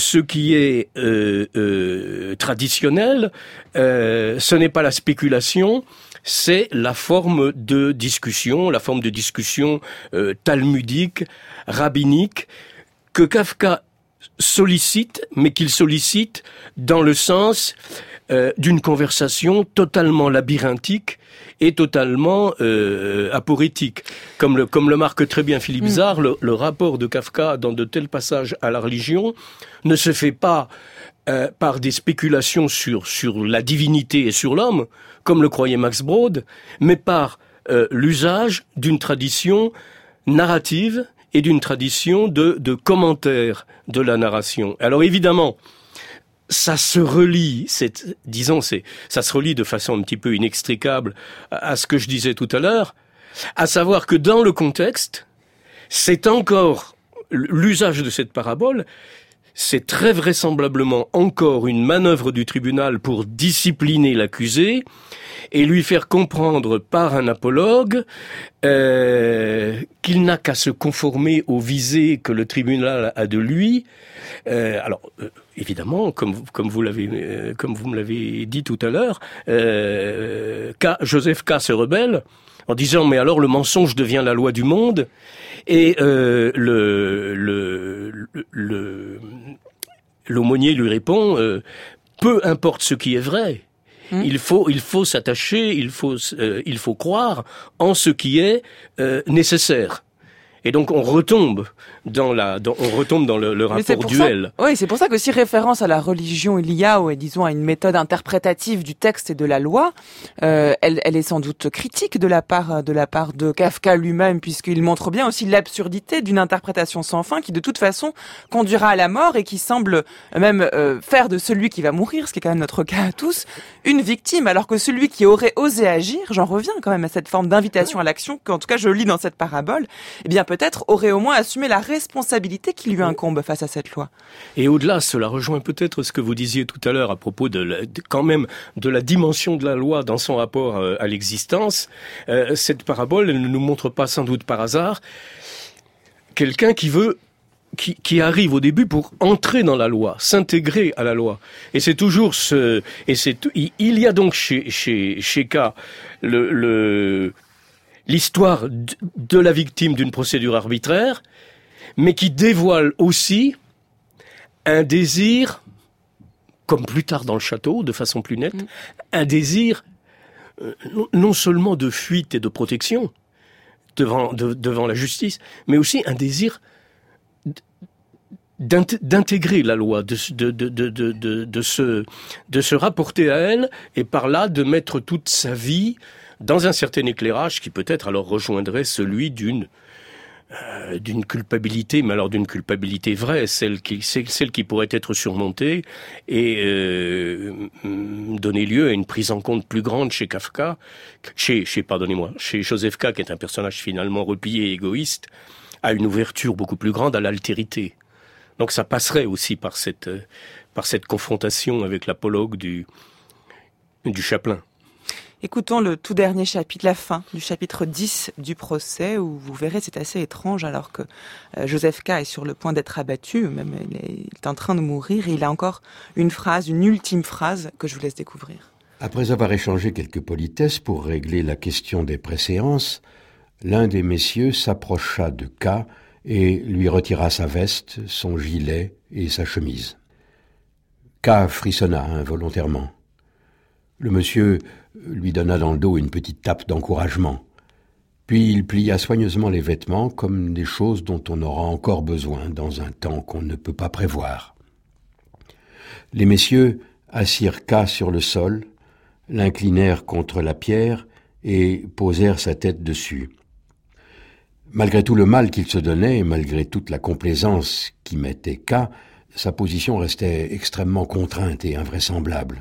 Speaker 8: traditionnel, ce n'est pas la spéculation, c'est la forme de discussion talmudique, rabbinique, que Kafka sollicite, mais qu'il sollicite dans le sens d'une conversation totalement labyrinthique et totalement aporétique. Comme le marque très bien Philippe Zard, le rapport de Kafka dans de tels passages à la religion ne se fait pas par des spéculations sur la divinité et sur l'homme, comme le croyait Max Brod, mais par l'usage d'une tradition narrative et d'une tradition de commentaires de la narration. Alors évidemment, ça se relie, ça se relie de façon un petit peu inextricable à ce que je disais tout à l'heure, à savoir que dans le contexte, c'est encore l'usage de cette parabole, c'est très vraisemblablement encore une manœuvre du tribunal pour discipliner l'accusé et lui faire comprendre par un apologue qu'il n'a qu'à se conformer aux visées que le tribunal a de lui. Évidemment, comme vous me l'avez dit tout à l'heure, Joseph K. se rebelle en disant mais alors le mensonge devient la loi du monde, et l'aumônier lui répond peu importe ce qui est vrai. Il faut s'attacher, il faut croire en ce qui est nécessaire. Et donc on retombe dans le rapport duel.
Speaker 1: Oui, c'est pour ça que si référence à la religion il y a, ou disons à une méthode interprétative du texte et de la loi, elle est sans doute critique de la part de Kafka lui-même, puisqu'il montre bien aussi l'absurdité d'une interprétation sans fin qui de toute façon conduira à la mort et qui semble même faire de celui qui va mourir, ce qui est quand même notre cas à tous, une victime, alors que celui qui aurait osé agir, j'en reviens quand même à cette forme d'invitation à l'action, qu'en tout cas je lis dans cette parabole, eh bien peut-être aurait au moins assumé la responsabilité qui lui incombe face à cette loi. Et
Speaker 8: au-delà, cela rejoint peut-être ce que vous disiez tout à l'heure à propos quand même de la dimension de la loi dans son rapport à l'existence. Cette parabole, elle ne nous montre pas sans doute par hasard quelqu'un qui arrive au début pour entrer dans la loi, s'intégrer à la loi. Et c'est toujours il y a donc chez K l'histoire de la victime d'une procédure arbitraire, mais qui dévoile aussi un désir, comme plus tard dans le château, de façon plus nette, un désir non seulement de fuite et de protection devant la justice, mais aussi un désir d'intégrer la loi, de se rapporter à elle, et par là de mettre toute sa vie dans un certain éclairage qui peut-être alors rejoindrait celui d'une culpabilité, mais alors d'une culpabilité vraie, celle qui pourrait être surmontée et donner lieu à une prise en compte plus grande chez Kafka, chez Joseph K, qui est un personnage finalement replié et égoïste, à une ouverture beaucoup plus grande à l'altérité. Donc ça passerait aussi par cette confrontation avec l'apologue du Chaplin.
Speaker 1: Écoutons le tout dernier chapitre, la fin du chapitre 10 du procès, où vous verrez c'est assez étrange alors que Joseph K est sur le point d'être abattu, même il est en train de mourir, et il a encore une ultime phrase que je vous laisse découvrir.
Speaker 7: Après avoir échangé quelques politesses pour régler la question des préséances, l'un des messieurs s'approcha de K et lui retira sa veste, son gilet et sa chemise. K frissonna involontairement. Le monsieur lui donna dans le dos une petite tape d'encouragement. Puis il plia soigneusement les vêtements comme des choses dont on aura encore besoin dans un temps qu'on ne peut pas prévoir. Les messieurs assirent K sur le sol, l'inclinèrent contre la pierre et posèrent sa tête dessus. Malgré tout le mal qu'il se donnait et malgré toute la complaisance qu'y mettait K, sa position restait extrêmement contrainte et invraisemblable.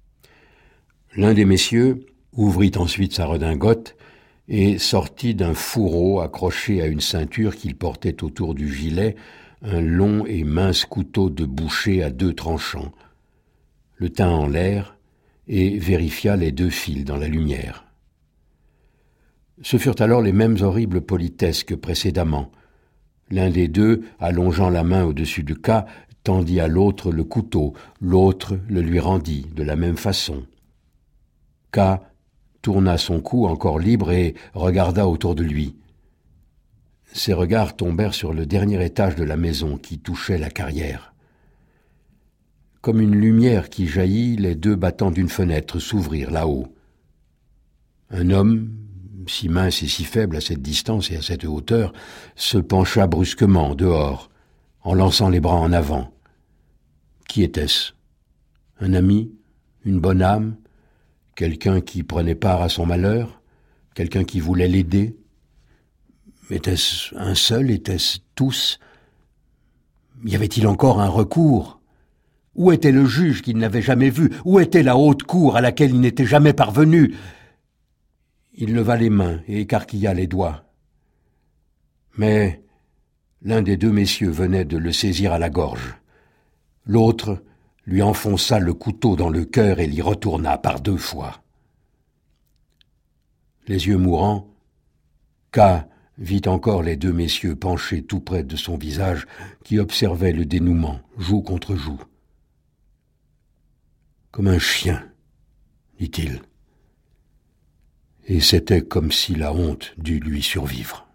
Speaker 7: L'un des messieurs ouvrit ensuite sa redingote et sortit d'un fourreau accroché à une ceinture qu'il portait autour du gilet un long et mince couteau de boucher à 2 tranchants, le tint en l'air et vérifia les 2 fils dans la lumière. Ce furent alors les mêmes horribles politesses que précédemment. L'un des deux, allongeant la main au-dessus de K, tendit à l'autre le couteau, l'autre le lui rendit de la même façon. K tourna son cou encore libre et regarda autour de lui. Ses regards tombèrent sur le dernier étage de la maison qui touchait la carrière. Comme une lumière qui jaillit, les 2 battants d'une fenêtre s'ouvrirent là-haut. Un homme, si mince et si faible à cette distance et à cette hauteur, se pencha brusquement dehors, en lançant les bras en avant. Qui était-ce? Un ami? Une bonne âme? Quelqu'un qui prenait part à son malheur? Quelqu'un qui voulait l'aider? Était-ce un seul? Était-ce tous? Y avait-il encore un recours? Où était le juge qu'il n'avait jamais vu? Où était la haute cour à laquelle il n'était jamais parvenu? Il leva les mains et écarquilla les doigts. Mais l'un des 2 messieurs venait de le saisir à la gorge. L'autre lui enfonça le couteau dans le cœur et l'y retourna par 2 fois. Les yeux mourants, K vit encore les 2 messieurs penchés tout près de son visage qui observaient le dénouement, joue contre joue. « Comme un chien, dit-il. » Et c'était comme si la honte dût lui survivre.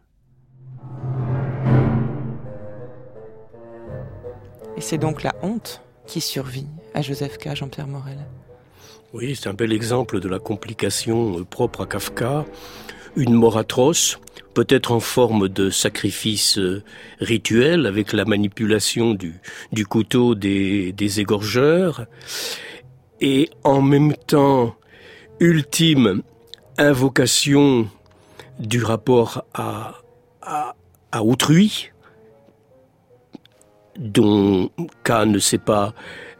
Speaker 1: Et c'est donc la honte qui survit à Joseph K, Jean-Pierre Morel.
Speaker 8: Oui, c'est un bel exemple de la complication propre à Kafka. Une mort atroce, peut-être en forme de sacrifice rituel, avec la manipulation du couteau des égorgeurs, et en même temps, ultime invocation du rapport à autrui, dont K ne s'est pas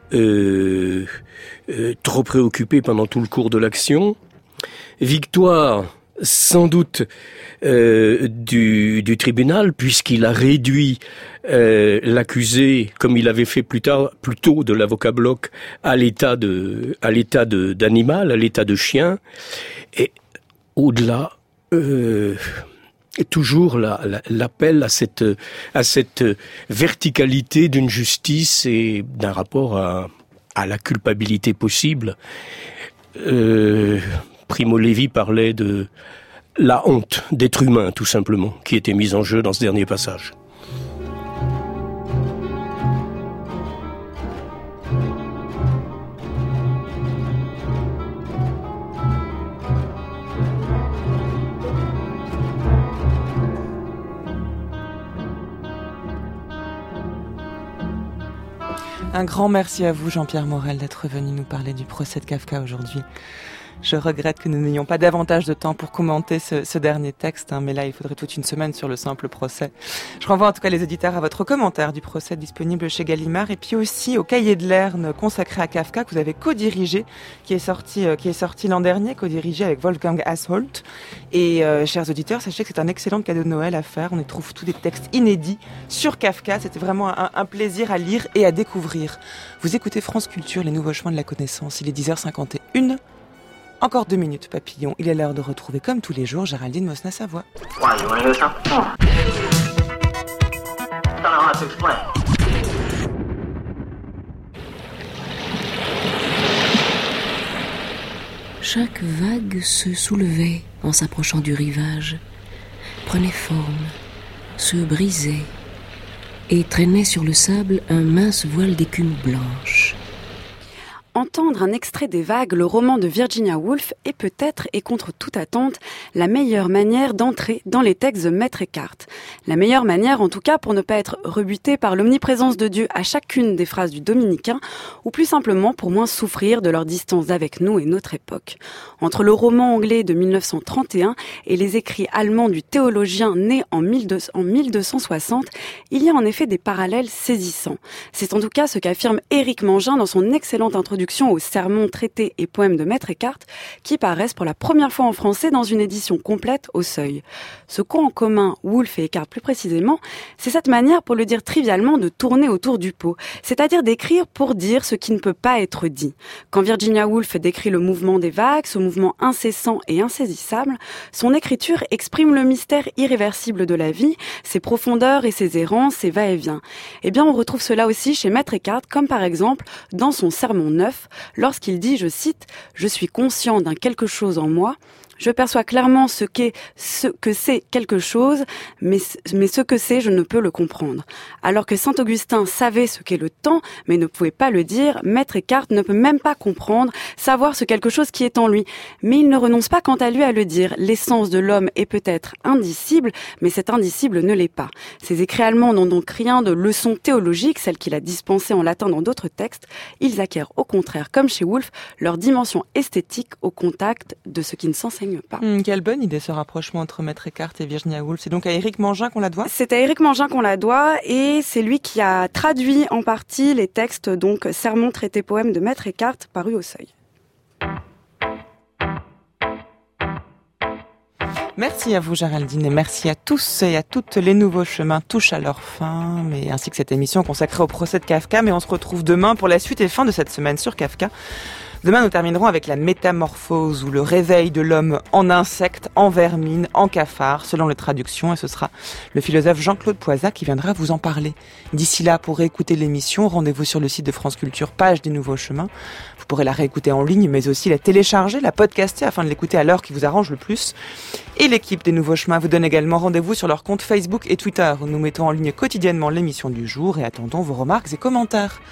Speaker 8: trop préoccupé pendant tout le cours de l'action. Victoire, sans doute, du tribunal, puisqu'il a réduit l'accusé, comme il avait fait plus tôt de l'avocat Bloch, à l'état d'animal, à l'état de chien. Et au-delà, toujours l'appel à cette verticalité d'une justice et d'un rapport à la culpabilité possible. Primo Levi parlait de la honte d'être humain, tout simplement, qui était mise en jeu dans ce dernier passage.
Speaker 1: Un grand merci à vous, Jean-Pierre Morel, d'être venu nous parler du procès de Kafka aujourd'hui. Je regrette que nous n'ayons pas davantage de temps pour commenter ce dernier texte, mais là, il faudrait toute une semaine sur le simple procès. Je renvoie en tout cas les auditeurs à votre commentaire du procès disponible chez Gallimard, et puis aussi au Cahier de Lerne consacré à Kafka, que vous avez co-dirigé, qui est sorti l'an dernier, co-dirigé avec Wolfgang Haßholt. Et chers auditeurs, sachez que c'est un excellent cadeau de Noël à faire. On y trouve tous des textes inédits sur Kafka. C'était vraiment un plaisir à lire et à découvrir. Vous écoutez France Culture, les nouveaux chemins de la connaissance. Il est 10h51. Encore 2 minutes, papillon. Il est l'heure de retrouver, comme tous les jours, Géraldine Mosna-Savoie.
Speaker 13: Chaque vague se soulevait en s'approchant du rivage, prenait forme, se brisait et traînait sur le sable un mince voile d'écume blanche.
Speaker 3: Entendre un extrait des Vagues, le roman de Virginia Woolf, est peut-être, et contre toute attente, la meilleure manière d'entrer dans les textes de Maître Eckhart. La meilleure manière, en tout cas, pour ne pas être rebuté par l'omniprésence de Dieu à chacune des phrases du dominicain, ou plus simplement pour moins souffrir de leur distance avec nous et notre époque. Entre le roman anglais de 1931 et les écrits allemands du théologien né en 1260, il y a en effet des parallèles saisissants. C'est en tout cas ce qu'affirme Éric Mangin dans son excellente introduction aux sermons, traités et poèmes de Maître Eckhart, qui paraissent pour la première fois en français dans une édition complète au Seuil. Ce qu'ont en commun Woolf et Eckhart plus précisément, c'est cette manière, pour le dire trivialement, de tourner autour du pot, c'est-à-dire d'écrire pour dire ce qui ne peut pas être dit. Quand Virginia Woolf décrit le mouvement des vagues, ce mouvement incessant et insaisissable, son écriture exprime le mystère irréversible de la vie, ses profondeurs et ses errances, ses va-et-vient. Eh bien, on retrouve cela aussi chez Maître Eckhart, comme par exemple dans son sermon 9, lorsqu'il dit, je cite, « Je suis conscient d'un quelque chose en moi, je perçois clairement ce que c'est quelque chose, mais ce que c'est, je ne peux le comprendre. » Alors que saint Augustin savait ce qu'est le temps, mais ne pouvait pas le dire, Maître Eckhart ne peut même pas comprendre, savoir ce quelque chose qui est en lui. Mais il ne renonce pas quant à lui à le dire. L'essence de l'homme est peut-être indicible, mais cet indicible ne l'est pas. Ses écrits allemands n'ont donc rien de leçons théologiques, celles qu'il a dispensées en latin dans d'autres textes. Ils acquièrent au contraire, comme chez Woolf, leur dimension esthétique au contact de ce qui ne s'enseigne pas.
Speaker 1: Quelle bonne idée ce rapprochement entre Maître Eckhart et Virginia Woolf. C'est donc à Éric Mangin qu'on la doit ?
Speaker 3: C'est à Éric Mangin qu'on la doit, et c'est lui qui a traduit en partie les textes, donc sermons, traités, poèmes de Maître Eckhart, parus au Seuil.
Speaker 1: Merci à vous, Géraldine, et merci à tous et à toutes. Les nouveaux chemins touchent à leur fin, mais ainsi que cette émission consacrée au procès de Kafka. Mais on se retrouve demain pour la suite et fin de cette semaine sur Kafka. Demain, nous terminerons avec la métamorphose ou le réveil de l'homme en insecte, en vermine, en cafard, selon les traductions. Et ce sera le philosophe Jean-Claude Poisat qui viendra vous en parler. D'ici là, pour réécouter l'émission, rendez-vous sur le site de France Culture, page des Nouveaux Chemins. Vous pourrez la réécouter en ligne, mais aussi la télécharger, la podcaster, afin de l'écouter à l'heure qui vous arrange le plus. Et l'équipe des Nouveaux Chemins vous donne également rendez-vous sur leur compte Facebook et Twitter, où nous mettons en ligne quotidiennement l'émission du jour et attendons vos remarques et commentaires.